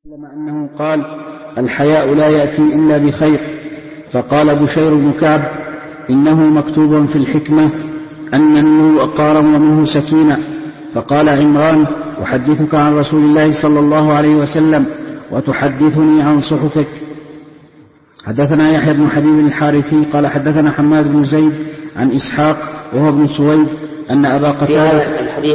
لما أنه قال: الحياء لا يأتي إلا بخير. فقال بشير بن كعب: إنه مكتوب في الحكمة أن منه وقارا ومنه سكينة. فقال عمران: أحدثك عن رسول الله صلى الله عليه وسلم وتحدثني عن صحفك. حدثنا يحيى بن حبيب الحارثي قال حدثنا حماد بن زيد عن إسحاق وهو ابن سويد أن أبا قتادة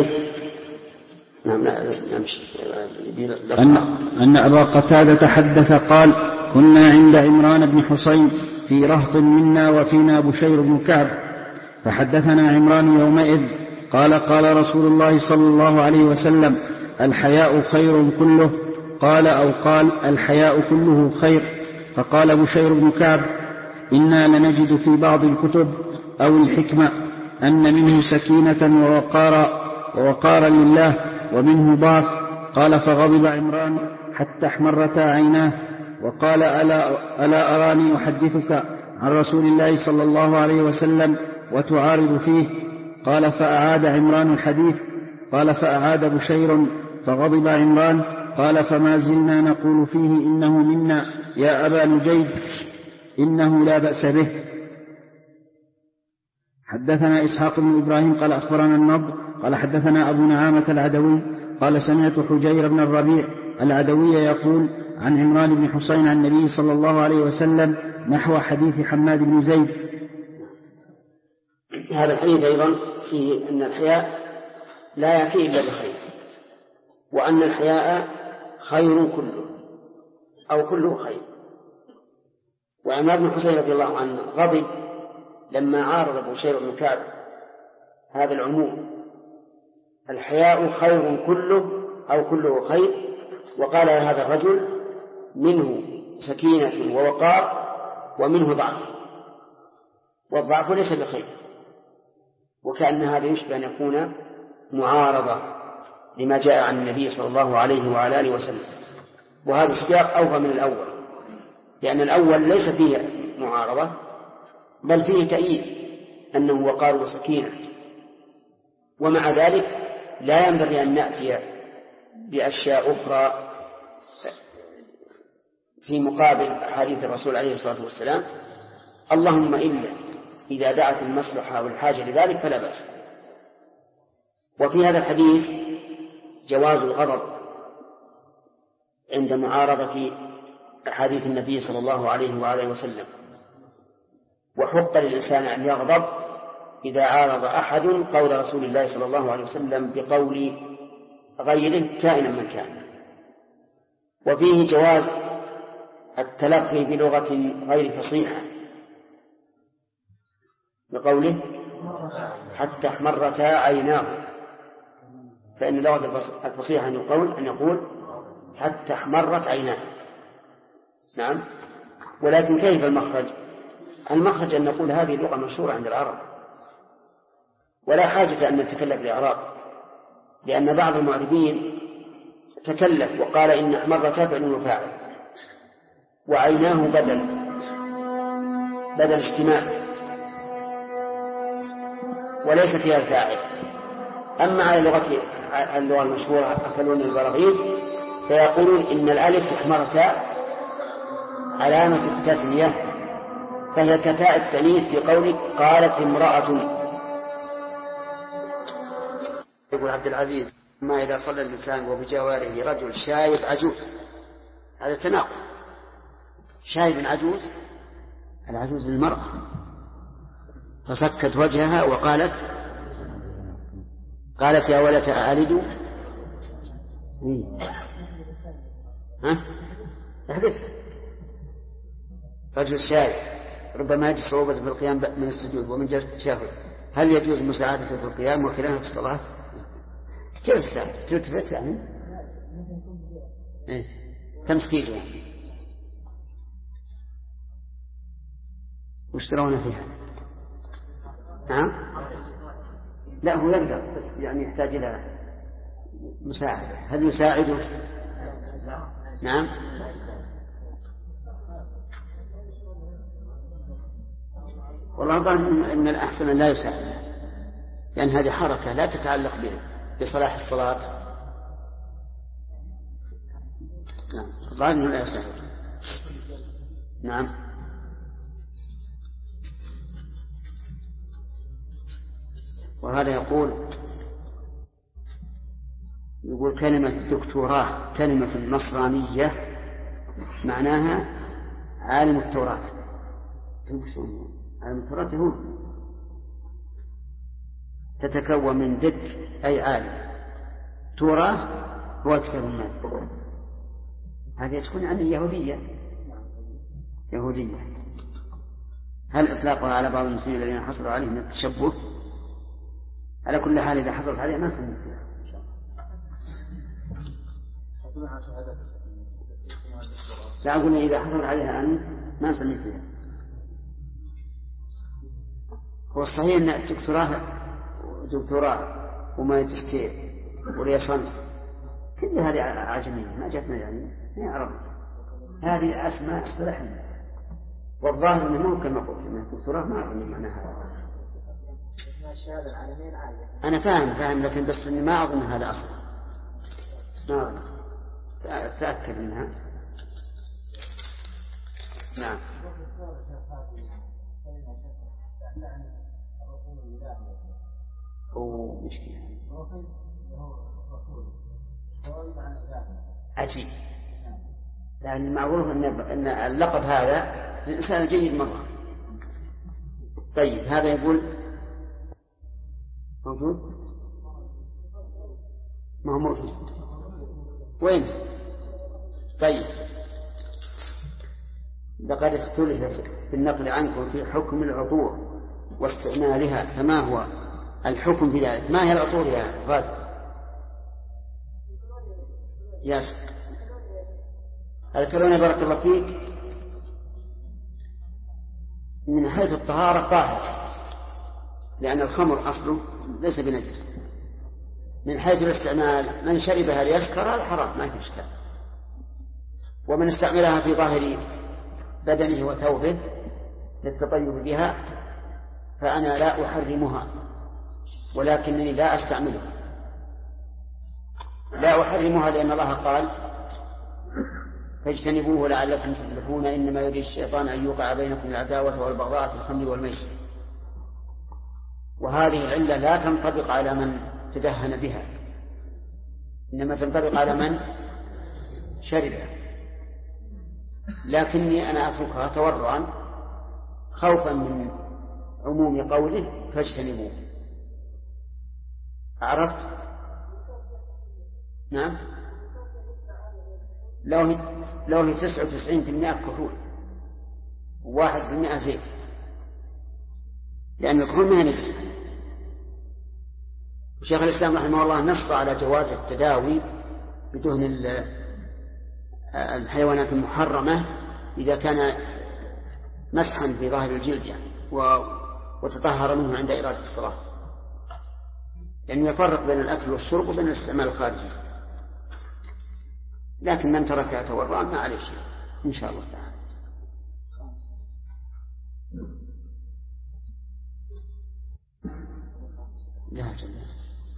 أن أبا قتادة حدث قال: كنا عند عمران بن حسين في رهط منا وفينا بشير بن كعب، فحدثنا عمران يومئذ قال: قال رسول الله صلى الله عليه وسلم: الحياء خير كله. قال الحياء كله خير. فقال بشير بن كعب: إنا لنجد في بعض الكتب أو الحكمة أن منه سكينة ووقارا لله ومنه ضعف. قال: فغضب عمران حتى احمرتا عيناه وقال: ألا أراني أحدثك عن رسول الله صلى الله عليه وسلم وتعارض فيه؟ قال: فأعاد عمران الحديث. قال: فأعاد بشير فغضب عمران. قال: فما زلنا نقول فيه إنه منا يا أبا نجيد، إنه لا بأس به. حدثنا إسحاق بن إبراهيم قال أخبرنا النضر قال حدثنا أبو نعامة العدوي قال: سمعت حجير بن الربيع العدوي يقول عن عمران بن حسين عن النبي صلى الله عليه وسلم نحو حديث حماد بن زيد. هذا الحديث أيضا فيه أن الحياء لا يأتي إلا بخير، وأن الحياء خير كله أو كله خير. وعمران بن حسين رضي الله عنه غضب لما عارض بشير بن كعب هذا العموم: الحياء خير كله أو كله خير. وقال هذا الرجل: منه سكينة ووقار ومنه ضعف، والضعف ليس بخير. وكأن هذا يشبه أن يكون معارضة لما جاء عن النبي صلى الله عليه وعلى آله وسلم. وهذا السياق أوفى من الأول، لأن الأول ليس فيه معارضة بل فيه تأييد أنه وقار وسكينة. ومع ذلك لا ينبغي أن نأتي بأشياء أخرى في مقابل حديث الرسول عليه الصلاة والسلام، اللهم إلا إذا دعت المصلحة والحاجة لذلك فلا بأس. وفي هذا الحديث جواز الغضب عند معارضة أحاديث النبي صلى الله عليه وآله وسلم، وحق للإنسان أن يغضب إذا عارض أحد قول رسول الله صلى الله عليه وسلم بقول غيره كائنا من كان. وفيه جواز التلقي بلغة غير فصيحة بقوله: حتى احمرتا عيناه، فإن اللغة الفصيحة أن يقول حتى احمرت عيناه. نعم. ولكن كيف المخرج؟ المخرج أن نقول هذه اللغة مشهورة عند العرب، ولا حاجة أن نتكلم بالإعراب، لأن بعض المعربين تكلف وقال إن احمرتا فعل وفاعل، وعيناه بدل اجتماع وليس فيها الفاعل. أما على اللغة المشهورة أكلون البراغيث فيقولون إن الألف احمرتا علامة التثنية، فهي كتاء التأنيث في قولك قالت امرأة. يقول عبد العزيز: ما إذا صلى الإنسان وبجواره رجل شايب عجوز، هذا تناقض. شايب عجوز، العجوز للمرأة، فسكت وجهها وقالت يا ولة ألد. احذف. رجل شايب ربما يجد صعوبة في القيام من السجود ومن جلسة التشهد، هل يجوز مساعدته في القيام وكلامه في الصلاة؟ كيف الساعة تلتفت يعني تمسكيته يعني وش ترون فيها؟ نعم. لا هو يقدر، بس يعني يحتاج إلى مساعدة. هل يساعده؟ نعم. والله ظن إن الأحسن أن لا يساعد، لأن هذه حركة لا تتعلق بصلاح الصلاة. نعم. ظاهر أنه لا يصح. نعم. وهذا يقول كلمة دكتوراه كلمة نصرانية معناها عالم التوراة. عالم التوراة هو تتكون من دك أي عالم، توراة هو أكثر الناس. هذه تكون عن اليهودية. هل إطلاقها على بعض المسلمين الذين حصلوا عليه من التشبه؟ على كل حال إذا حصلت عليه ما سمعت فيها. لا أقول إذا حصلت عليها أنت ما سمعت فيها. هو الصحيح أن دكتوراه وماجستير وليسانس كل هذه عجمية ما جاتنا يعني ما عرب. هذه أسماء اصطلحنا، والظاهر أنه ممكن نقول في الدكتوراه ما أظن معناها. أنا فاهم لكن بس إني ما أظن هذا أصلا، ما أظن. تأكد منها. نعم. ومشكلة عجيب، لأن المعروف أن اللقب هذا الإنسان جيد مرة. طيب هذا يقول موجود؟ ما هو موجود. وين؟ طيب لقد اختلف في النقل عنكم في حكم العطور واستعمالها، فما هو الحكم في ذلك؟ ما هي العطور يا غازي؟ ياسر الكلون بارك الله فيك من حيث الطهارة طاهر، لأن الخمر أصله ليس بنجس. من حيث الاستعمال من شربها ليسكر هذا حرام ما في إشكال، ومن استعملها في ظاهر بدنه وثوبه للتطيب بها فأنا لا أحرمها، ولكنني لا أستعملها. لا أحرمها لأن الله قال فاجتنبوه لعلكم تفلحون، إنما يريد الشيطان أن يوقع بينكم العداوة والبغضاء في الخمر والميسر. وهذه العلة لا تنطبق على من تدهن بها، إنما تنطبق على من شربها. لكني أنا أتركها تورعا خوفا من عموم قوله فاجتنبوه. عرفت؟ نعم. لو هي 99% كحول و1% زيت، لأن الكحول ما نجس. شيخ الإسلام رحمه الله نص على جواز التداوي بدهن الحيوانات المحرمة إذا كان مسحا في ظاهر الجلد يعني وتطهر منه عند إرادة الصلاة، لأنه يفرق بين الأكل والشرب وبين الاستعمال الخارجي. لكن من تركها تورعا ما عليه شيء إن شاء الله تعالى. لا جميل.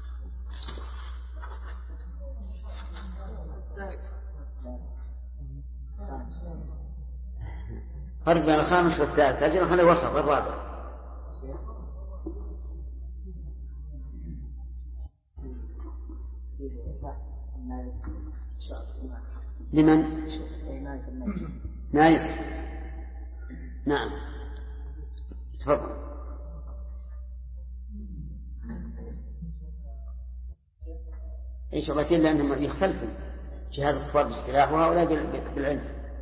فرق بين الخامس والثالث أجل خلي وسط الرابع. لمن؟ نايف. نعم تفضل. إن شغلتين لأنهم يختلفون، جهاد الكفار بالسلاح وهؤلاء بالعلم.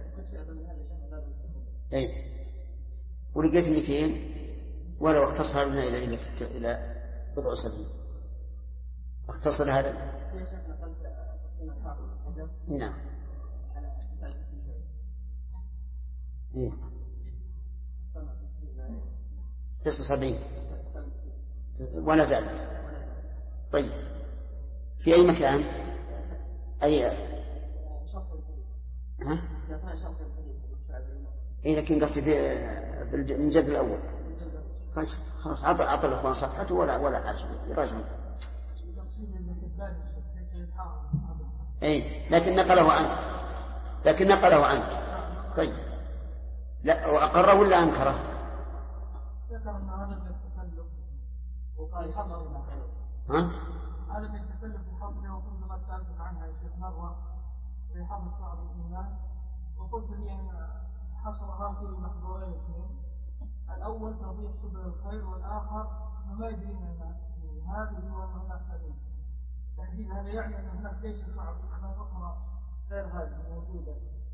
أي ولقيت 200 ولو اختصر منها إلى بضع سبيل اختصر هذا. نعم. إيه 79 ولا زال. طيب في أي مكان؟ أي ها؟ إيه لكن قصدي في الجد الأول. طيب خلاص عطى الأخوان صفحته ولا حاجة يراجعون. إيه لكن نقله عنه. لكن نقله عنك. طيب لا وأقره ولا أنكره؟ ذكر أن هذا من التكلف وقال حصر هذا من التكلف الحصري. وكنت ما سألتم عنها يا شيخ مرة في حفظ شعب الإيمان، وقلت لي أن حصرها في محظورين اثنين، الأول توضيح سبل الخير، والآخر ما يدري أن هذه وهناك هذه. تحديد هذا يعني أن هناك ليس شعب الإيمان أخرى غير هذه موجودة.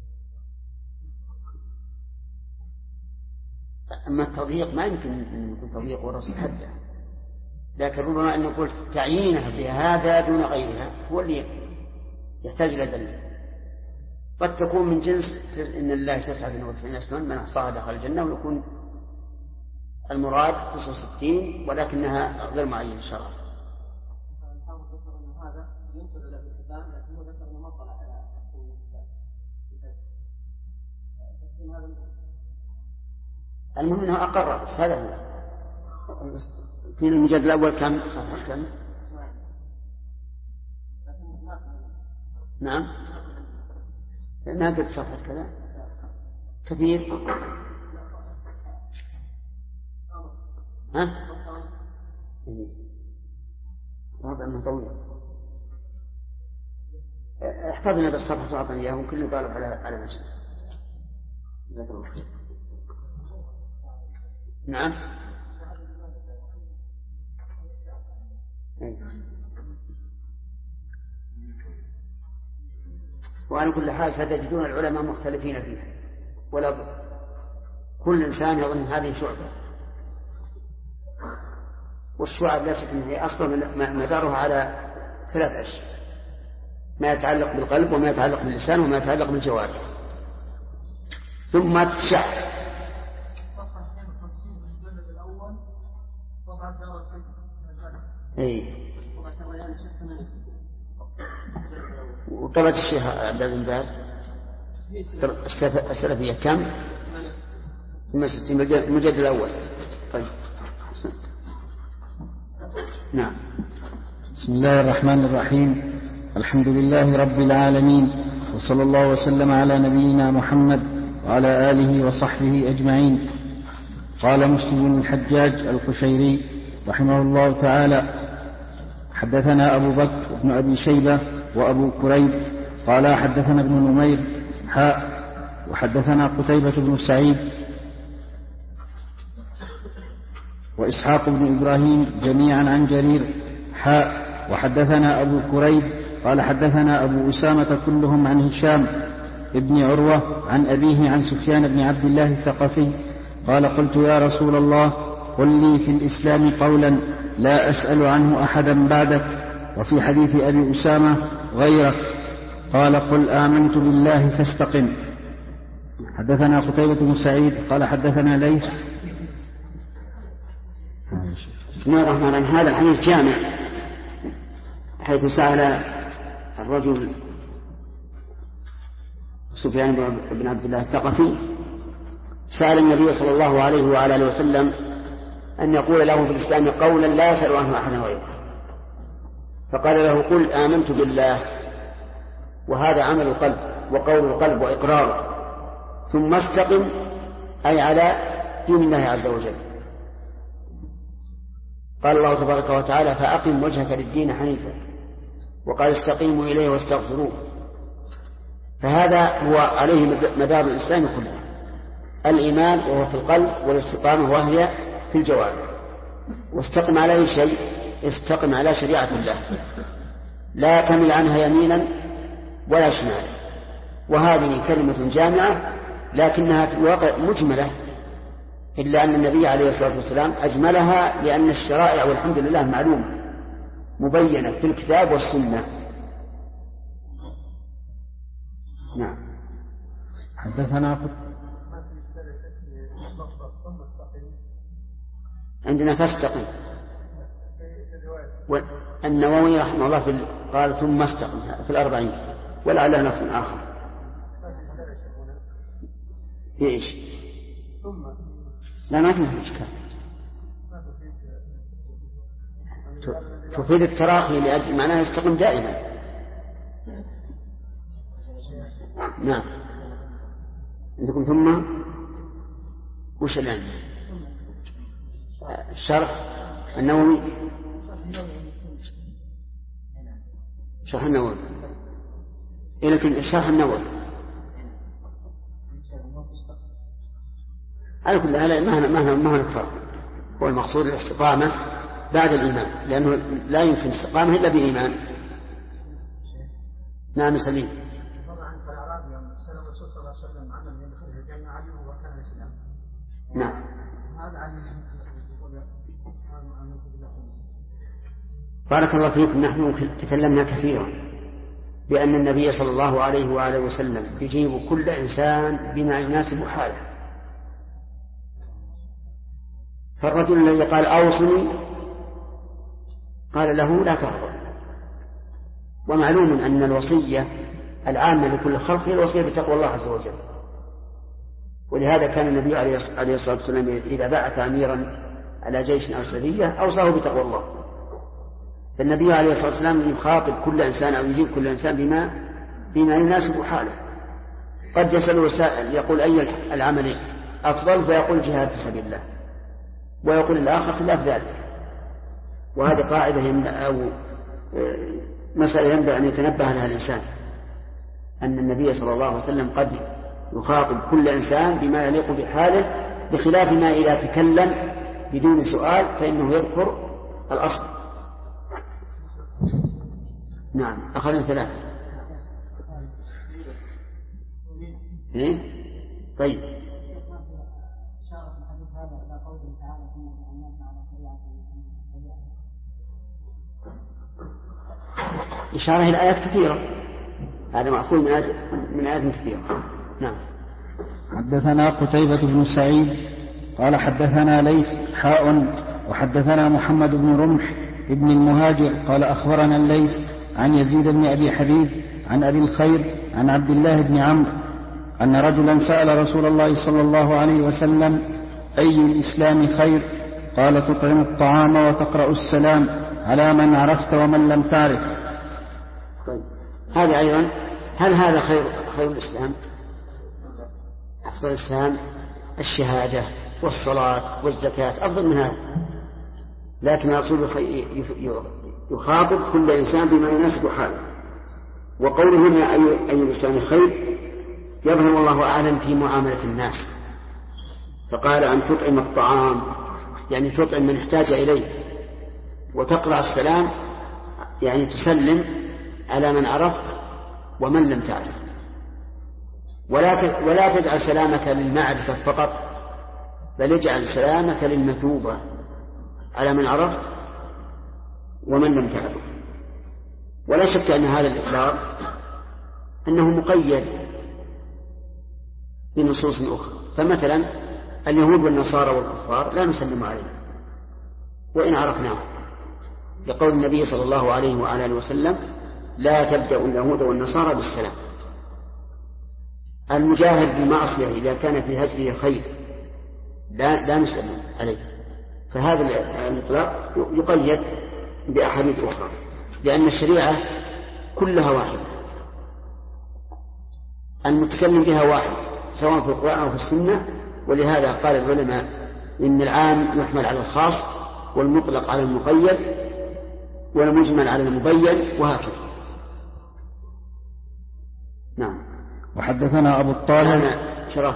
أما التضييق ما يمكن أن يكون تضييق ورسم حده، لكن ربما أن نقول تعيينها بهذا دون غيرها هو اللي يحتاج إلى دليل. قد تكون من جنس إن الله 99 اسما من أحصاها دخل الجنة، ويكون المراد 69 ولكنها غير معينة شرعا. هذا ينسب إلى الكتاب، لكن هو ذكر أنه ما طلع على تقسيم هذا. المهم أنه أقر هذا في المجلد الأول كم صفحة كم؟ نعم ما قلت صفحة كذا كثير. ها؟ واضح أنه طويل. احفظنا بالصفحة تعطنا إياه وكل طالب على نفسه. جزاك الله خير. نعم. وعلى كل حال ستجدون العلماء مختلفين فيها، ولا كل إنسان يظن هذه شعبة، والشعب لا شك أنها هي أصلا مدارها على 3 أشياء: ما يتعلق بالقلب، وما يتعلق باللسان، وما يتعلق بالجوارح، ثم تتشع. وطبعة الشيخ عبد العزيز بن باز السلفية كم؟ 68 المجلد الأول. طيب نعم. بسم الله الرحمن الرحيم. الحمد لله رب العالمين، وصلى الله وسلم على نبينا محمد وعلى آله وصحبه أجمعين. قال مسلم بن الحجاج القشيري رحمه الله تعالى: حدثنا أبو بكر بن أبي شيبة وأبو كريب قال حدثنا ابن نمير وحدثنا قتيبة بن سعيد وإسحاق بن إبراهيم جميعا عن جرير وحدثنا أبو كريب قال حدثنا أبو أسامة كلهم عن هشام ابن عروة عن أبيه عن سفيان بن عبد الله الثقفي قال: قلت يا رسول الله قل لي في الإسلام قولا لا أسأل عنه أحدا بعدك، وفي حديث أبي أسامة غيرك. قال: قل آمنت بالله فاستقم. حدثنا قتيبة بن سعيد قال حدثنا ليث. بسم الله الرحمن الرحيم. هذا الحديث جامع، حيث سأل الرجل سفيان بن عبد الله الثقفي، سأل النبي صلى الله عليه وعلى آله وسلم أن يقول له في الإسلام قولا لا يسأل عنه أحدا غيره، فقال له: قل آمنت بالله، وهذا عمل القلب وقول القلب وإقراره، ثم استقم، أي على دين الله عز وجل. قال الله تبارك وتعالى: فأقم وجهك للدين حنيفا، وقال: استقيموا إليه واستغفروه. فهذا هو عليه مدار الإسلام كله: الإيمان وهو في القلب، والاستقامة وهي في الجوارح. واستقم على أي شيء؟ استقم على شريعة الله، لا تمل عنها يمينا ولا شمالا. وهذه كلمة جامعة، لكنها في الواقع مجملة، إلا أن النبي عليه الصلاة والسلام أجملها، لأن الشرائع والحمد لله معلومة مبينة في الكتاب والسنة. نعم. حدثنا عندنا فاستقم، والنووي رحمه الله قال ثم استقم في 40، ولعل نفس آخر في إيش؟ لا ما فيه إشكال، تفيد التراخي لأجل معناه يستقم دائما. نعم. عندكم ثم وش الآن؟ الشرح النووي. شرح النووي. لكن الشرح النووي على كل حال ما نكفر. هو المقصود الاستقامة بعد الإيمان، لأنه لا يمكن استقامة إلا بإيمان. نعم سليم. طبعا فالأعراب يوم سأل الرسول صلى الله عليه وسلم عن من يدخل الجنة علمه وكان الإسلام. نعم. هذا علم. بارك الله فيكم. نحن تكلمنا كثيرا بأن النبي صلى الله عليه وآله وسلم يجيب كل إنسان بما يناسب حاله. فالرجل الذي قال أوصني قال له لا تغضب. ومعلوم أن الوصية العامة لكل خلق هي الوصية بتقوى الله عز وجل. ولهذا كان النبي عليه الصلاة والسلام إذا بعث أميرا على جيش أو سرية أوصاه بتقوى الله. فالنبي عليه الصلاة والسلام يخاطب كل إنسان أو يجيب كل إنسان بما يناسب حاله. قد يسأل سائل يقول أي العمل أفضل، فيقول جهاد في سبيل الله، ويقول الآخر خلاف ذلك. وهذه قاعدة أو مسألة ينبغي أن يتنبه لها الإنسان، أن النبي صلى الله عليه وسلم قد يخاطب كل إنسان بما يليق بحاله، بخلاف ما إذا تكلم بدون سؤال فإنه يذكر الأصل. نعم. أخذنا 3. طيب. إشارة إلى آيات كثيرة، هذا مأخوذ من آيات كثيرة. نعم. حدثنا قتيبة بن سعيد قال حدثنا ليث وحدثنا محمد بن رمح ابن المهاجر قال أخبرنا الليث عن يزيد بن أبي حبيب عن أبي الخير عن عبد الله بن عمرو أن رجلا سأل رسول الله صلى الله عليه وسلم أي الإسلام خير؟ قال تطعم الطعام وتقرأ السلام على من عرفت ومن لم تعرف. طيب. هذا أيضا، هل هذا خير الإسلام؟ أفضل الإسلام الشهادة والصلاة والزكاة، أفضل من هذا. لكن الرسول يخاطب كل إنسان بما يناسب حاله. وقوله هنا أي الإسلام خير يظهر والله أعلم في معاملة الناس، فقال أن تطعم الطعام يعني تطعم من احتاج إليه، وتقرأ السلام يعني تسلم على من عرفت ومن لم تعرف. ولا تجعل سلامك للمعرفة فقط، بل اجعل سلامك للمثوبة على من عرفت ومن لم تعرف. ولا شك أن هذا الإطلاق أنه مقيد بنصوص أخرى. فمثلا اليهود والنصارى والكفار لا نسلم عليهم وإن عرفناه، لقول النبي صلى الله عليه وعلى وسلم لا تبدأ اليهود والنصارى بالسلام. المجاهد بالمعصية إذا كان في هجره خير لا نسلم عليه. فهذا الإطلاق يقيد بأحاديث أخرى، لأن الشريعة كلها واحدة، المتكلم بها واحد سواء في القرآن أو في السنة. ولهذا قال العلماء إن العام يحمل على الخاص، والمطلق على المقيد، والمجمل على المبين، وهكذا. نعم. وحدثنا أبو الطاهر شرف.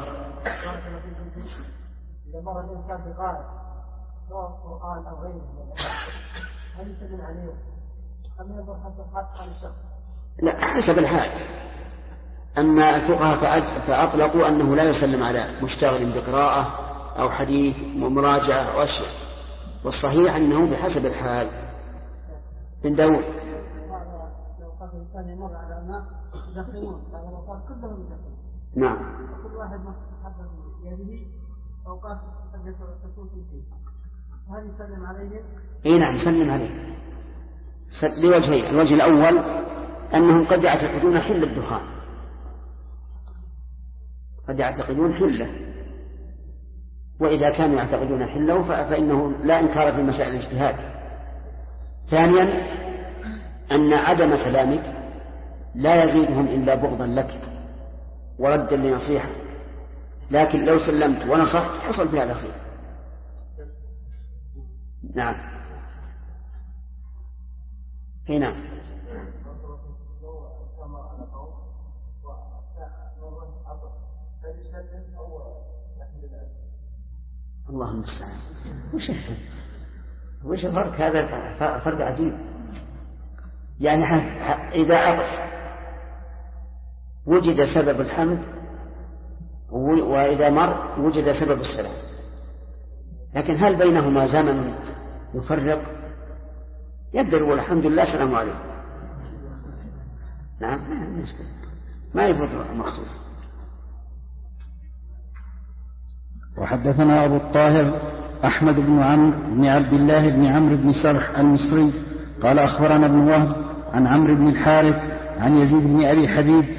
إذا مر الإنسان بقارئ سواء القرآن أو غيره هل يسلم عليه أم ينظر حسب حال الشخص؟ لا، حسب الحال. أما الفقهاء فأطلقوا أنه لا يسلم على مشتغل بقراءة أو حديث ومراجعة أو أشياء، والصحيح أنه بحسب الحال. من داود لو قال الإنسان يمر على الماء يدخلون فالأطفال كلهم يدخلون. نعم. وكل واحد حسب يده أوقات قد تكون فيه، هل يسلم عليهم؟ إيه نعم يسلم عليهم لوجهين. الوجه الأول أنهم قد يعتقدون حل الدخان، قد يعتقدون حله، وإذا كانوا يعتقدون حله فإنه لا إنكار في مسائل الاجتهاد. ثانيا أن عدم سلامك لا يزيدهم إلا بغضا لك، وردا لنصيحة، لكن لو سلمت ونصحت حصل في هذا خير. نعم. اي نعم. الله المستعان. وش الفرق؟ هذا فرق عجيب. يعني إذا عطس وجد سبب الحمد، وإذا مر وجد سبب السلام، لكن هل بينهما زمن يفرق؟ يبدأ يقول الحمد لله السلام عليكم. نعم، ما يفوت المقصود. وحدثنا أبو الطاهر أحمد بن عمرو بن عبد الله بن عمرو بن سرح المصري قال أخبرنا ابن وهب عن عمرو بن الحارث عن يزيد بن أبي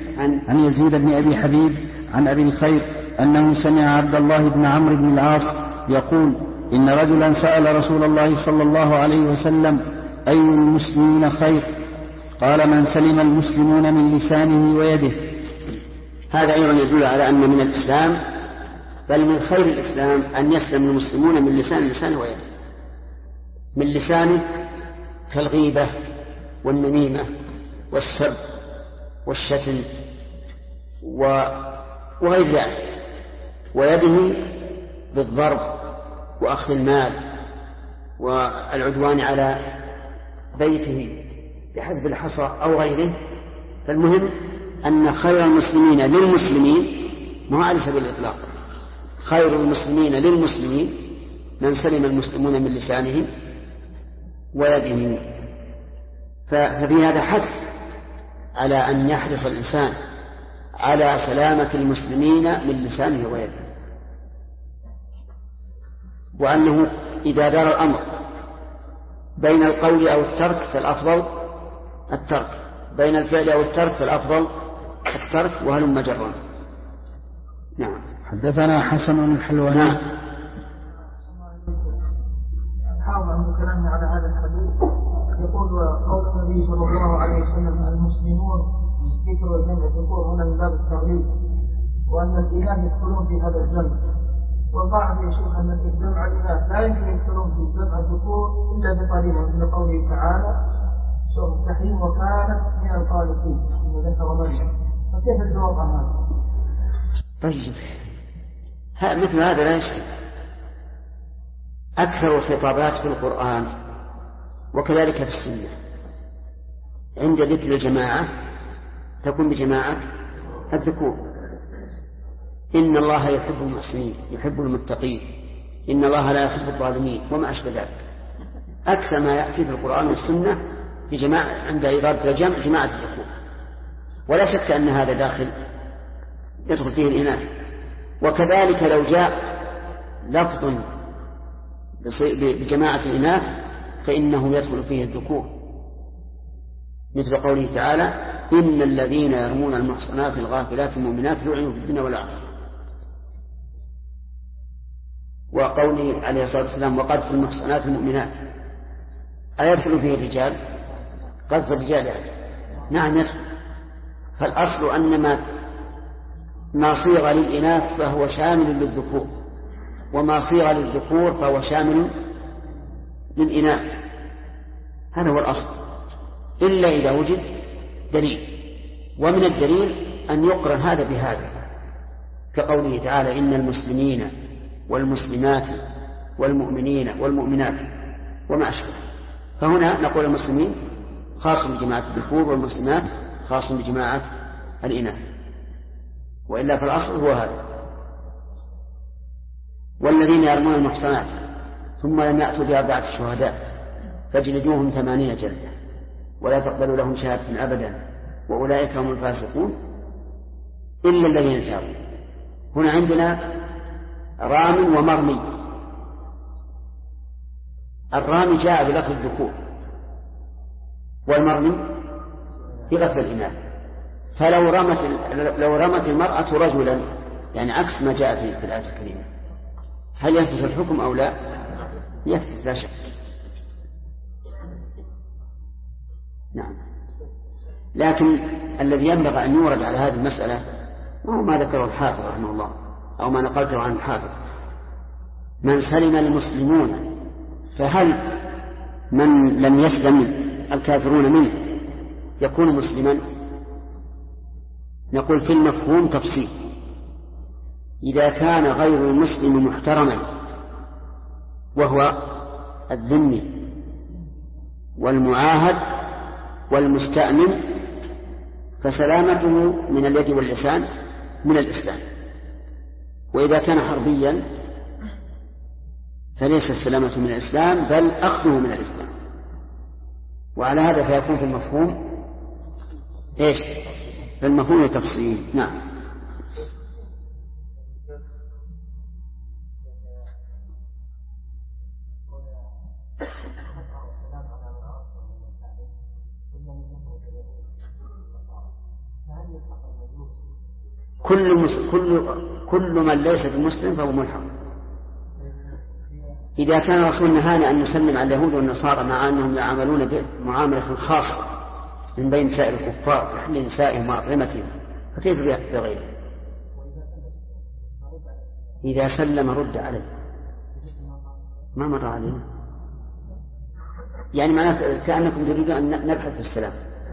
حبيب عن أبي الخير أنه سمع عبد الله بن عمرو بن العاص يقول إن رجلا سأل رسول الله صلى الله عليه وسلم أي المسلمين خير؟ قال من سلم المسلمون من لسانه ويده. هذا أيضا يدل على أن من الإسلام بل من خير الإسلام أن يسلم المسلمون من لسانه ويده. من لسانه كالغيبة والنميمة والسب والشتم وغير ذلك، ويده بالضرب وأخذ المال والعدوان على بيته بحذف الحصى أو غيره. فالمهم أن خير المسلمين للمسلمين، ما هو على سبيل الإطلاق، خير المسلمين للمسلمين من سلم المسلمون من لسانهم ويده. ففي هذا حث على أن يحرص الإنسان على سلامة المسلمين من لسانه ويده، وأنه إذا دار الأمر بين القول أو الترك فالأفضل الترك، بين الفعل أو الترك فالأفضل الترك، وهلم جرا. نعم. حدثنا حسن الحلواني. نعم. حاول عن كلامنا على هذا الحديث. يقول قول النبي صلى الله عليه وسلم المسلمون ذكر الجنة، يقول هنا من باب التغليب، وأن الإله يدخلون في هذا الجنة. والقاعدة يا شيخ أن الجمع الإله لا يمكن يدخلون في الجمع الذكور إلا بطريقة، من قوله تعالى سورة التحريم وكانت من القانتين ذكر مريم. فكيف الجواب عن هذا؟ طيب، مثل هذا لا يشكل. أكثر الخطابات في القرآن وكذلك في السنة عند ذكر الجماعة تكون بجماعة الذكور. إن الله يحب المحسنين يحب المتقين، إن الله لا يحب الظالمين، وما أشبه ذلك. أكثر ما يأتي في القرآن والسنة بجماعة عند إرادة الجمع جماعة الذكور. ولا شك أن هذا داخل يدخل فيه الإناث. وكذلك لو جاء لفظ بجماعة الإناث فإنه يدخل فيه الذكور، مثل قوله تعالى إن الذين يرمون المحصنات الغافلات المؤمنات لعنوا في الدنيا والآخرة، وقوله عليه الصلاة والسلام وقذف المحصنات المؤمنات. أيدخل فيه الرجال؟ قذف الرجال يعني. نعم يدخل. فالأصل أن ما صيغ للإناث فهو شامل للذكور، وما صيغ للذكور فهو شامل للإناث. هذا هو الأصل، إلا إذا وجد دليل. ومن الدليل أن يقرن هذا بهذا، كقوله تعالى إن المسلمين والمسلمات والمؤمنين والمؤمنات وما أشبه. فهنا نقول المسلمين خاص بجماعة الذكور، والمسلمات خاص بجماعة الإناث، وإلا فالأصل هو هذا. والذين يرمون المحصنات ثم لم يأتوا ب4 شهداء فاجلدوهم 80 جلدة ولا تقبلوا لهم شهادة أبدا وأولئك هم الفاسقون إلا الذين تابوا. هنا عندنا رام ومرمي. الرامي جاء بلفظ الذكور، والمرمي بلفظ الإناث. فلو رمت المرأة رجلا، يعني عكس ما جاء في الآية الكريمة، هل يثبت الحكم أو لا؟ يثبت لا شك. نعم. لكن الذي ينبغي أن يورد على هذه المسألة وهو ما ذكره الحافظ رحمه الله أو ما نقلته عن الحافظ. من سلم المسلمون، فهل من لم يسلم الكافرون منه يكون مسلما؟ نقول في المفهوم تفصيل. إذا كان غير المسلم محترما وهو الذمي والمعاهد والمستأمن فسلامته من اليد واللسان من الإسلام. وإذا كان حربيا فليس السلامة من الإسلام بل أخذه من الإسلام. وعلى هذا فيكون في المفهوم إيش؟ في المفهوم التفصيل. نعم. كل من ليس بمسلم فهو ملحق. إذا كان الرسول نهانا أن نسلم على اليهود والنصارى مع أنهم يعاملون بمعاملة خاصة من بين سائر الكفار بحل نسائهم وأطعمتهم، فكيف بغيره؟ إذا سلم رد عليه. ما مر علينا، يعني معناته كأنكم تريدون أن نبحث في السلام.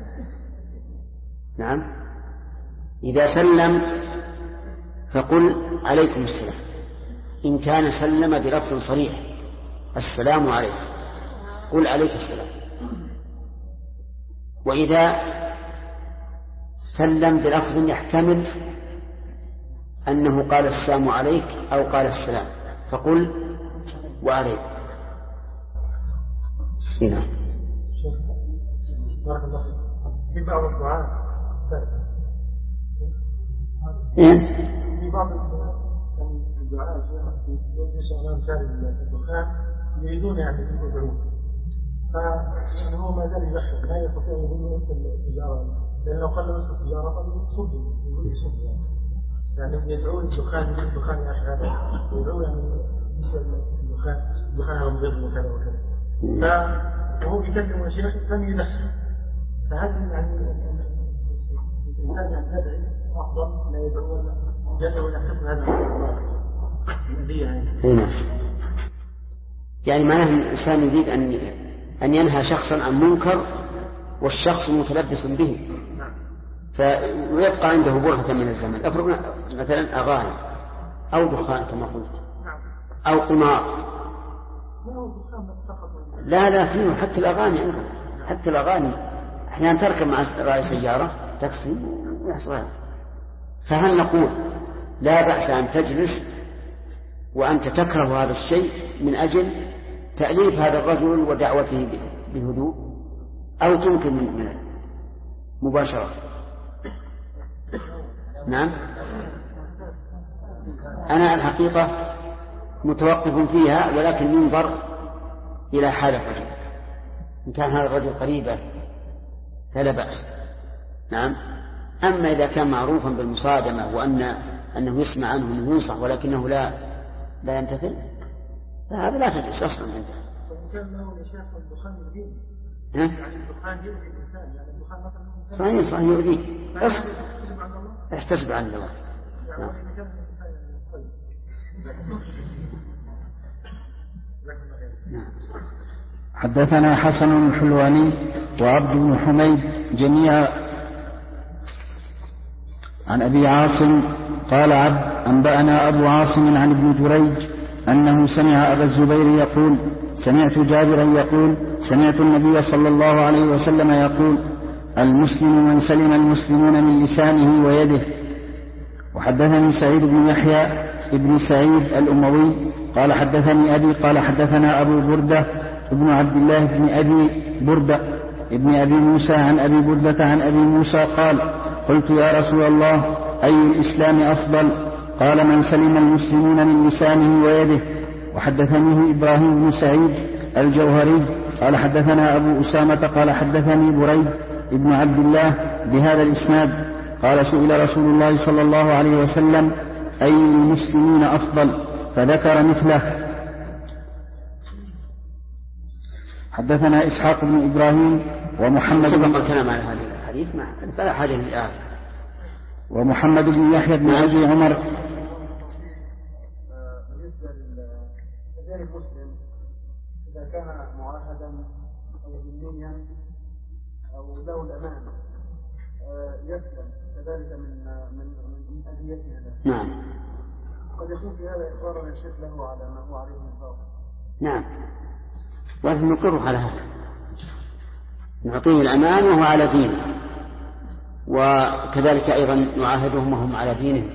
نعم. إذا سلم فقل عليكم السلام، إن كان سلم بلفظ صريح السلام عليكم قل عليك السلام. وإذا سلم بلفظ يحتمل أنه قال السلام عليك أو قال السلام فقل وعليك. هنا في بعض الدعاء في بعض الدعاء يجلسوا أمام شارب الدخان يريدون يعني يدعون، فهو ما زال يبحث لا يستطيع يقول مثل السيارة، لأنه قال له مثل السيارة فصد يقول يصد يعني يدعون الدخان يا أخي هذا يدعون يعني مثل الدخان هذا مضر وكذا وكذا، وهو يكلم شيخ لم يدخل. فهذا يعني الإنسان يعني يدعي أفضل لا يدعو جل ويحتفل هذا هنا. يعني معناه الإنسان يريد أن ينهى شخصا عن منكر والشخص متلبس به فيبقى عنده برهة من الزمن. أفرض مثلا أغاني أو دخان كما قلت أو قمار. لا فيه حتى الأغاني، حتى الأغاني أحيانا تركب مع رأي سيارة تاكسي ويحصل. فهل نقول لا بأس أن تجلس وأنت تكره هذا الشيء من أجل تأليف هذا الرجل ودعوته بهدوء، أو تمكن من مباشرة؟ نعم. أنا الحقيقة متوقف فيها، ولكن ينظر إلى حال الرجل. إن كان هذا الرجل قريبا فلا بأس. نعم. أما إذا كان معروفا بالمصادمة وأنه يسمع عنه أنه ينصح ولكنه لا يمتثل فهذا لا تجلس أصلا عنده. كان له يا شيخ الدخان يؤذيه، يعني الدخان يؤذي الإنسان، يعني الدخان مثلا صحيح يؤذيه، احتسب عن الله. حدثنا حسن الحلواني وعبد بن حميد جميعا عن أبي عاصم قال عبد أنبأنا أبو عاصم عن ابن جريج أنه سمع أبا الزبير يقول سمعت جابرا يقول سمعت النبي صلى الله عليه وسلم يقول المسلم من سلم المسلمون من لسانه ويده. وحدثني سعيد بن يحيى ابن سعيد الأموي قال حدثني أبي قال حدثنا أبو بردة ابن عبد الله بن أبي بردة ابن أبي موسى عن أبي بردة عن أبي موسى قال قلت يا رسول الله أي الإسلام أفضل؟ قال من سلم المسلمون من لسانه ويده. وحدثنيه إبراهيم بن سعيد الجوهري قال حدثنا أبو أسامة قال حدثني بريد ابن عبد الله بهذا الإسناد قال سئل رسول الله صلى الله عليه وسلم أي المسلمين أفضل؟ فذكر مثله. حدثنا إسحاق بن إبراهيم ومحمد سبق الكلام على هذا الحديث فلا حاجة للآن. ومحمد بن يحيى بن أبي عمر. بالنسبة للدين المسلم إذا كان معاهدا أو ذميا أو له الأمانة يسلم كذلك من أذيته له. نعم. قد يكون في هذا إقرارا يشير له على ما هو عليه من الباطل. نعم. ولكن نقره على هذا، نعطيه الأمان وهو على دينه، وكذلك أيضا نعاهدهم وهم على دينهم،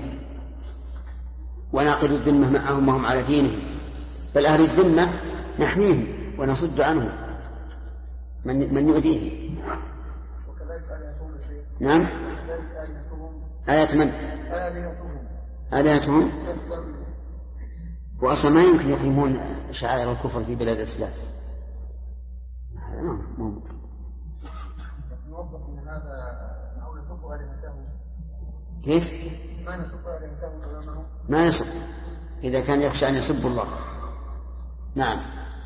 ونعقد الذمة معهم وهم على دينهم، بل أهل الذمة نحميهم ونصد عنهم من يؤذيهم. وكذلك آلهتهم. نعم. وكذلك آلهتهم. آيات من؟ آلهتهم. وأصلا ما يمكن يقيمون شعائر الكفر في بلاد الإسلام. ممكن. نوضح من هذا أو نسب آلهتهم. كيف؟ ما نسب آلهتهم أمامهم. ما يسب إذا كان يخشى أن يسب الله. نعم.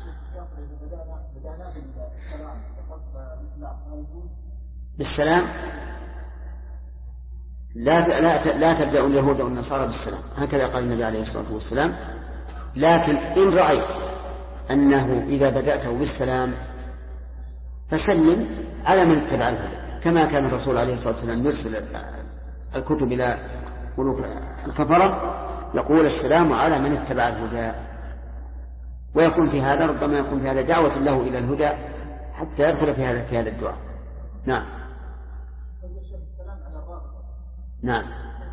بالسلام لا تبدأ اليهود والنصارى بالسلام، هكذا قال النبي عليه الصلاة والسلام. لكن إن رأيت أنه إذا بدأته بالسلام فسلم على من اتبع الهدى، كما كان الرسول عليه الصلاة والسلام يرسل الكتب إلى ملوك الكفرة يقول السلام على من اتبع الهدى، ويكون في هذا ربما يكون في هذا دعوة له إلى الهدى حتى يدخل في هذا الدعاء. نعم. نعم.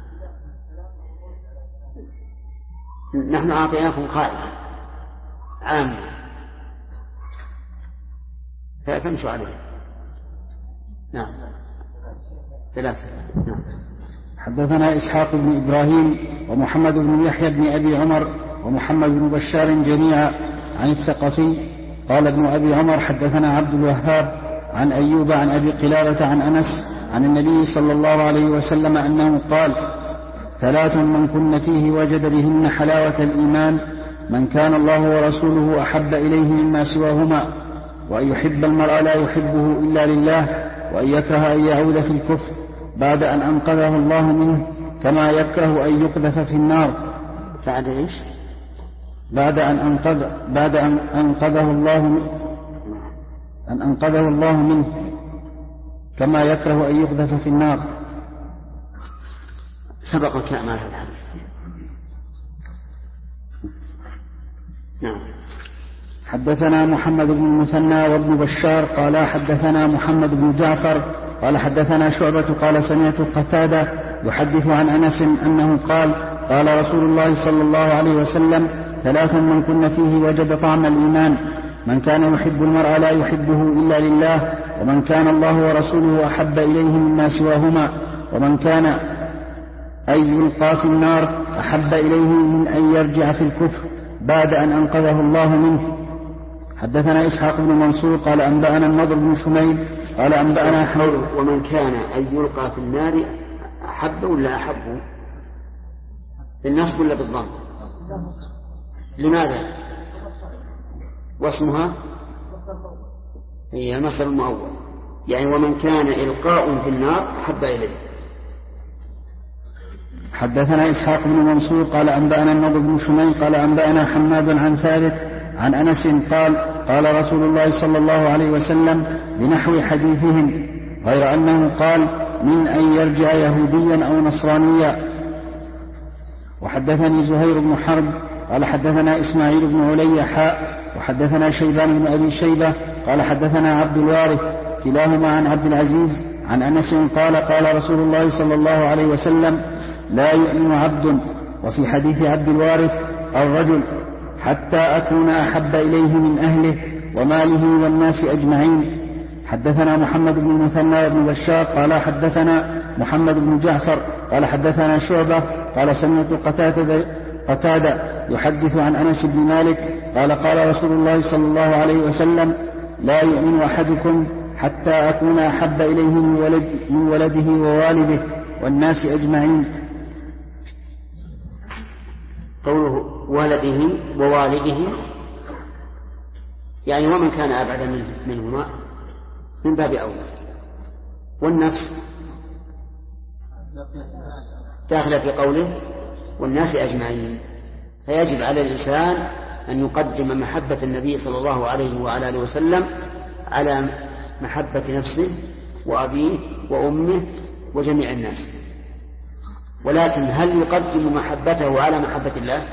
نحن أعطيناكم قاعدة عامة فامشوا عليها. نعم. 3. نعم. حدثنا إسحاق بن إبراهيم ومحمد بن يحيى بن أبي عمر ومحمد بن بشار جميعا عن الثقفي قال ابن أبي عمر حدثنا عبد الوهاب عن أيوب عن أبي قلابة عن أنس عن النبي صلى الله عليه وسلم أنه قال: 3 من كن فيه وجد بهن حلاوة الإيمان: من كان الله ورسوله أحب إليه مما سواهما، وأن يحب المرء لا يحبه إلا لله، وأن يكره أن يعود في الكفر بعد أن أنقذه الله منه كما يكره أن يقذف في النار. بعد إيش؟ بعد أن أنقذه الله منه كما يكره أن يقذف في النار. سبق الكلام على الحديث. نعم. حدثنا محمد بن المثنى وابن بشار قال حدثنا محمد بن جعفر قال حدثنا شعبة قال سمعت قتادة يحدث عن أنس أنه قال: قال رسول الله صلى الله عليه وسلم: 3 من كن فيه وجد طعم الإيمان: من كان يحب المرء لا يحبه إلا لله، ومن كان الله ورسوله أحب إليه مما سواهما، ومن كان أن يلقى في النار أحب إليه من أن يرجع في الكفر بعد أن أنقذه الله منه. حدثنا إسحاق بن منصور قال أنبأنا النضر بن شميل قال أنبأنا حول. ومن كان أن يلقى في النار أحب ولا أحب؟ بالنصب ولا بالضم؟ لماذا؟ واسمها هي المصدر المؤول، يعني ومن كان إلقاء في النار أحب إليه. حدثنا إسحاق بن منصور قال أنبأنا النضر بن شميل قال أنبأنا حماد عن ثابت عن أنس قال: قال رسول الله صلى الله عليه وسلم بنحو حديثهم، غير أنه قال: من أن يرجع يهوديا أو نصرانيا. وحدثني زهير بن حرب قال حدثنا إسماعيل بن علي وحدثنا شيبان بن أبي شيبة قال حدثنا عبد الوارث كلاهما عن عبد العزيز عن أنس قال: قال رسول الله صلى الله عليه وسلم: لا يؤمن عبد. وفي حديث عبد الوارث: الرجل حتى أكون أحب إليه من أهله وماله والناس أجمعين. حدثنا محمد بن المثنى بن بشار قال حدثنا محمد بن جعفر قال حدثنا شعبة قال سمعت قتادة يحدث عن أنس بن مالك قال: قال رسول الله صلى الله عليه وسلم: لا يؤمن أحدكم حتى أكون أحب إليه من ولده ووالده والناس أجمعين. قوله ولده ووالده يعني ومن كان أبعد منهما من باب أولى. والنفس داخلة في قوله والناس أجمعين. فيجب على الإنسان أن يقدم محبة النبي صلى الله عليه وعلى آله وسلم على محبة نفسه وأبيه وأمه وجميع الناس. ولكن هل يقدم محبته على محبة الله؟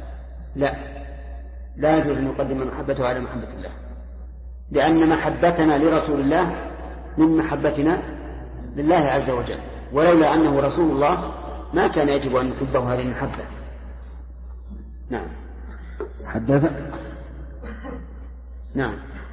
لا يجوز أن يقدم محبته على محبة الله، لأن محبتنا لرسول الله من محبتنا لله عز وجل، ولولا أنه رسول الله ما كان يجب أن نحبه هذه المحبة. نعم. نعم.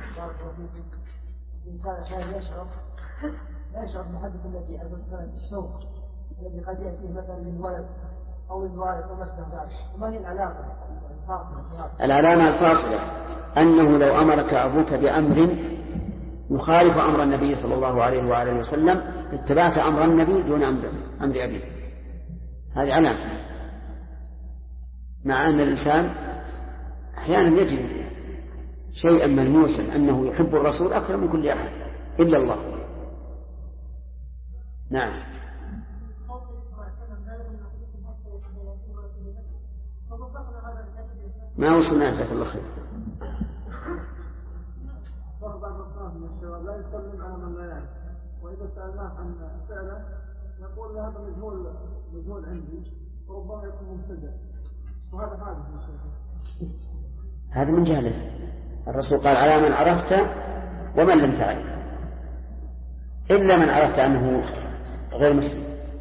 لا يشعر بمحبة التي أثبتها الشوق الذي قد يأتي مثلا للولد أو للوالد أو مثل ذلك. وما هي العلامة؟ العلامة الفاصلة أنه لو أمرك أبوك بأمر يخالف أمر النبي صلى الله عليه وآله وسلم اتبعت أمر النبي دون أمر أبيه، هذه علامة. مع أن الإنسان أحيانا يجد شيئا ملموسا أنه يحب الرسول أكثر من كل أحد إلا الله. نعم. ما وصلنا جزاك الله خير. لا يسلم على من لا يعرف، وإذا سألناه عن فعله يقول هذا مجهول عندي وربما يكون مبتدع، وهذا حادث يا شيخ. هذا من جهله. الرسول قال على من عرفت ومن لم تعرف، إلا من عرفت أنه غير مسلم.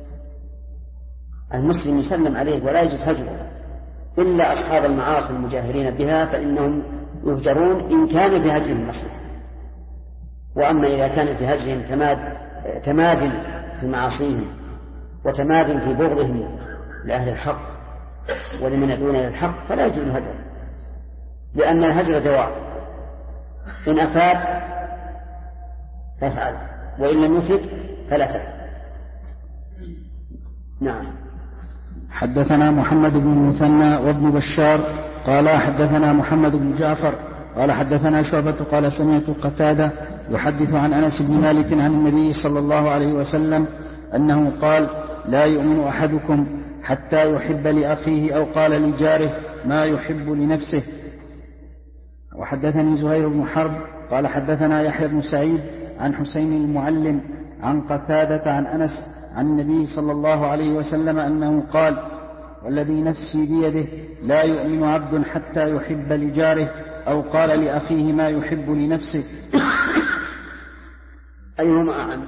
المسلم يسلم عليه ولا يجوز هجره، إلا أصحاب المعاصي المجاهرين بها فإنهم يهجرون إن كان في هجرهم مصلحة. وأما إذا كان في هجرهم تمادل في معاصيهم وتمادل في بغضهم لأهل الحق ولمن يدعون إلى الحق فلا يجوز الهجر، لأن الهجر دواء، إن أفاد فافعل وإن لم يفد فلا تفعل. نعم. حدثنا محمد بن المثنى وابن بشار قال حدثنا محمد بن جعفر قال حدثنا شعبة قال سمعت قتادة يحدث عن أنس بن مالك عن النبي صلى الله عليه وسلم أنه قال لا يؤمن أحدكم حتى يحب لأخيه أو قال لجاره ما يحب لنفسه. وحدثني زهير بن حرب قال حدثنا يحيى بن سعيد عن حسين المعلم عن قتادة عن أنس عن النبي صلى الله عليه وسلم أنه قال والذي نفسي بيده لا يؤمن عبد حتى يحب لجاره أو قال لأخيه ما يحب لنفسه. أيهما أعم؟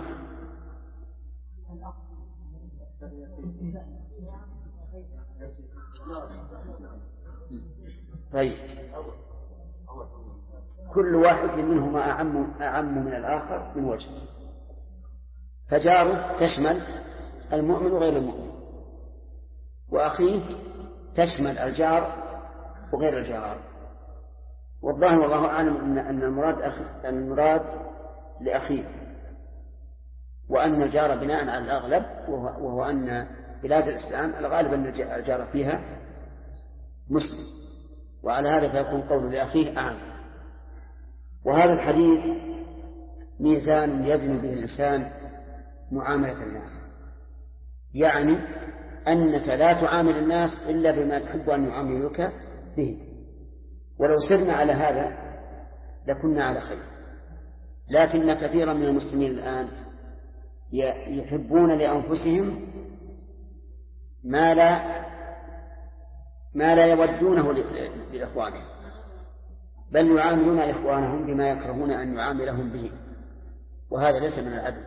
طيب، كل واحد منهما أعم من الآخر من وجه. فجاره تشمل المؤمن وغير المؤمن، وأخيه تشمل الجار وغير الجار. والظاهر والله أعلم أن المراد لأخيه، وأن الجار بناء على الأغلب وهو أن بلاد الإسلام الغالب أن الجار فيها مسلم، وعلى هذا فيكون قول لأخيه أعم. وهذا الحديث ميزان يزن به الإنسان معاملة الناس، يعني أنك لا تعامل الناس إلا بما تحب أن يعاملك به. ولو سرنا على هذا لكنا على خير، لكن كثيرا من المسلمين الآن يحبون لأنفسهم ما لا يودونه لإخوانهم، بل يعاملون إخوانهم بما يكرهون أن يعاملهم به، وهذا ليس من العدل.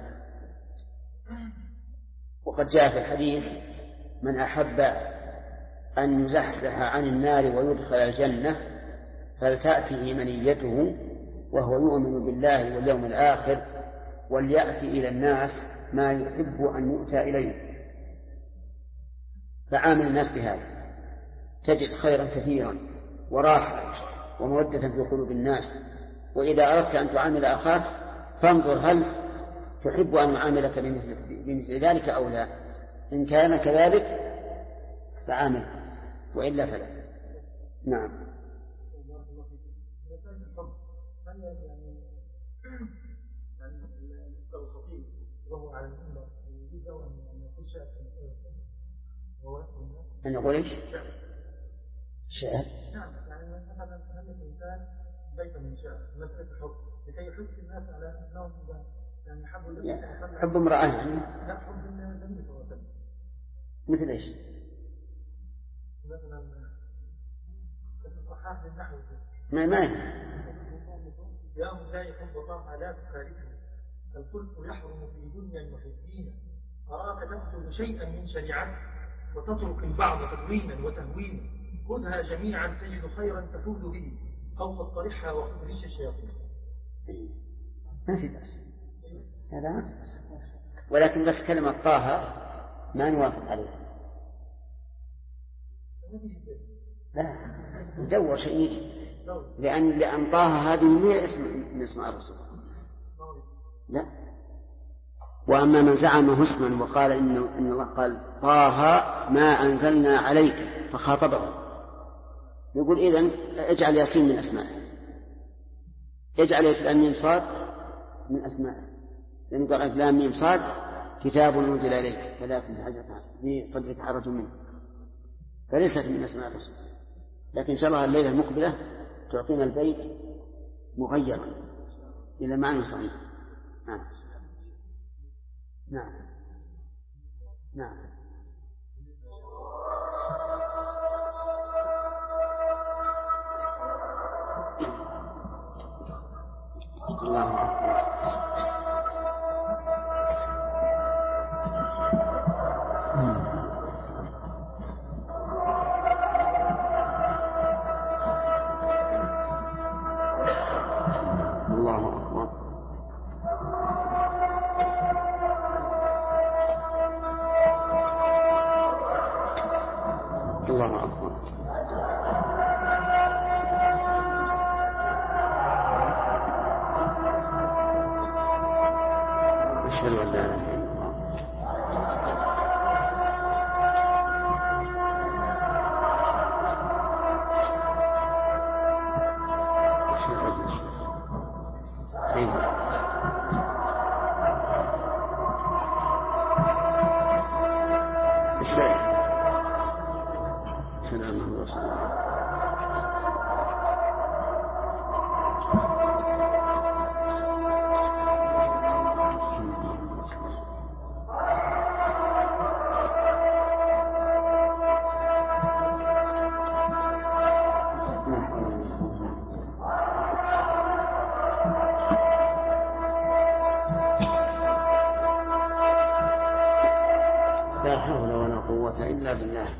وقد جاء في الحديث من أحب أن يزحزح عن النار ويدخل الجنة فلتأتي منيته وهو يؤمن بالله واليوم الآخر وليأتي إلى الناس ما يحب أن يؤتى إليه. فعامل الناس بهذا تجد خيرا كثيرا وراحة ومودة في قلوب الناس. وإذا أردت أن تعامل أخاك فانظر هل تحب أن يعاملك بمثل ذلك أو لا. إن كان كذلك فعامل، وإلا فلا. نعم. وهو على المنبر يجوز أن يقول شيئا أن يقول إيش؟ شعر. نعم، يعني مثلا هل الإنسان بيت من شعر مسألة حب لكي يحث الناس على أنهم يعني حب امرأة يعني؟ لا، حب النبي صلى الله عليه وسلم. مثل إيش؟ مثلا بس الصحاح للنحو ما يا لا يحب طاعة لا تخالفه الخلق يحرم في دنيا المحبين أراك تقتل شيئا من شريعته وتترك البعض تدوينا وتهوينا خذها جميعا تجد خيرا تفوز به أو تطرحها وخذ ريش الشياطين. ما في بأس هذا ما في بأس، ولكن بس كلمة طه ما نوافق عليها. لا ندور شيء يجي، لأن طه هذه هي اسم من اسماء الرسول. لا، وأما من زعمه اسما وقال إن الله قال طه ما أنزلنا عليك فخاطبه، يقول إذن اجعل ياسين من أسمائه، اجعل الأمين صاد من أسمائه، لأن قال الأمين صاد كتاب أنزل إليك فلا يكن في صدرك حرج منه، فليست من أسماء الرسول. لكن إن شاء الله الليلة المقبلة تعطينا البيت مغيرا إلى معنى صحيح. نعم نعم نعم. الله أكبر. الله أكبر. الله أكبر. أشهد أن لا إله إلا الله. لا حول ولا قوة إلا بالله.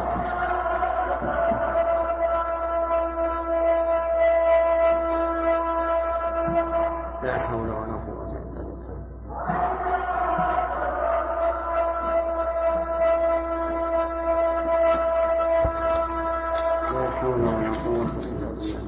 لا حول ولا قوة إلا بالله. لا حول ولا قوة إلا بالله.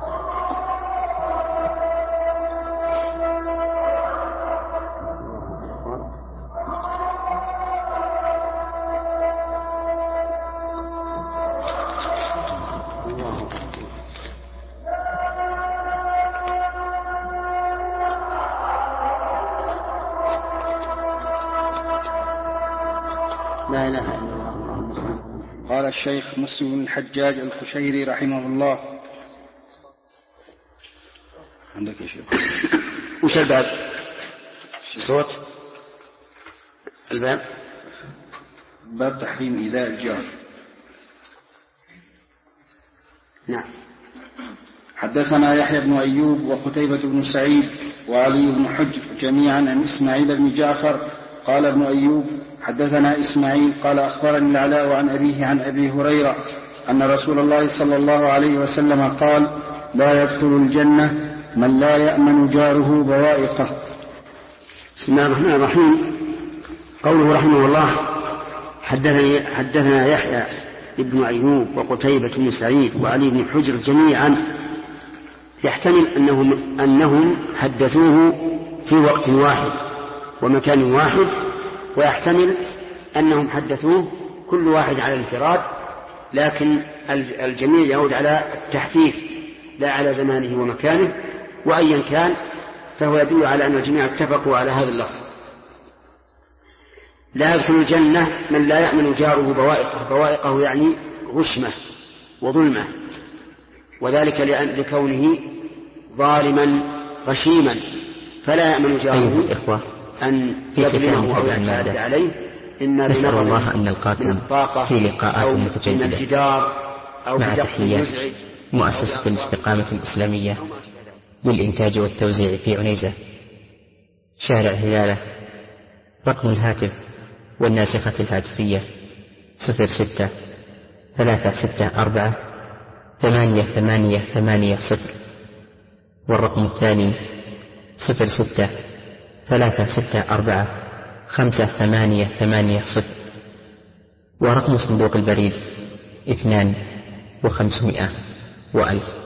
لا إله إلا الله. قال الشيخ مسلم بن الحجاج القشيري رحمه الله. عندك يا شيخ وش الباب؟ صوت الباب باب تحريم إيذاء الجار. نعم. حدثنا يحيى بن أيوب وقتيبة بن سعيد وعلي بن حجر جميعا عن إسماعيل بن جعفر قال ابن أيوب حدثنا إسماعيل قال أخبرني العلاء عن أبيه عن أبي هريرة أن رسول الله صلى الله عليه وسلم قال لا يدخل الجنة من لا يأمن جاره بوائقه. بسم الله الرحمن الرحيم. قوله رحمه الله حدثنا يحيى ابن أيوب وقتيبة بن سعيد وعلي بن حجر جميعا، يحتمل أنهم حدثوه في وقت واحد ومكان واحد، ويحتمل أنهم حدثوه كل واحد على الانفراد، لكن الجميع يعود على التحديث لا على زمانه ومكانه، وأيا كان فهو يدل على أن الجميع اتفقوا على هذا اللفظ. لا يدخل الجنة من لا يأمن جاره بوائقه يعني غشمة وظلمة، وذلك لكونه ظالما غشيما، فلا يأمن جاره أن يظلمه أو يعتدي عليه، إما نسأل الله أن نلقاكم في لقاءات من متجددة الجدار أو مع بدق تحيات مزعج. مؤسسة الاستقامة الإسلامية للإنتاج والتوزيع في عنيزة، شارع هلالة. رقم الهاتف والناسخة الهاتفية 06-364-8880، والرقم الثاني 06-364-5880، ورقم صندوق البريد 2500 و1000.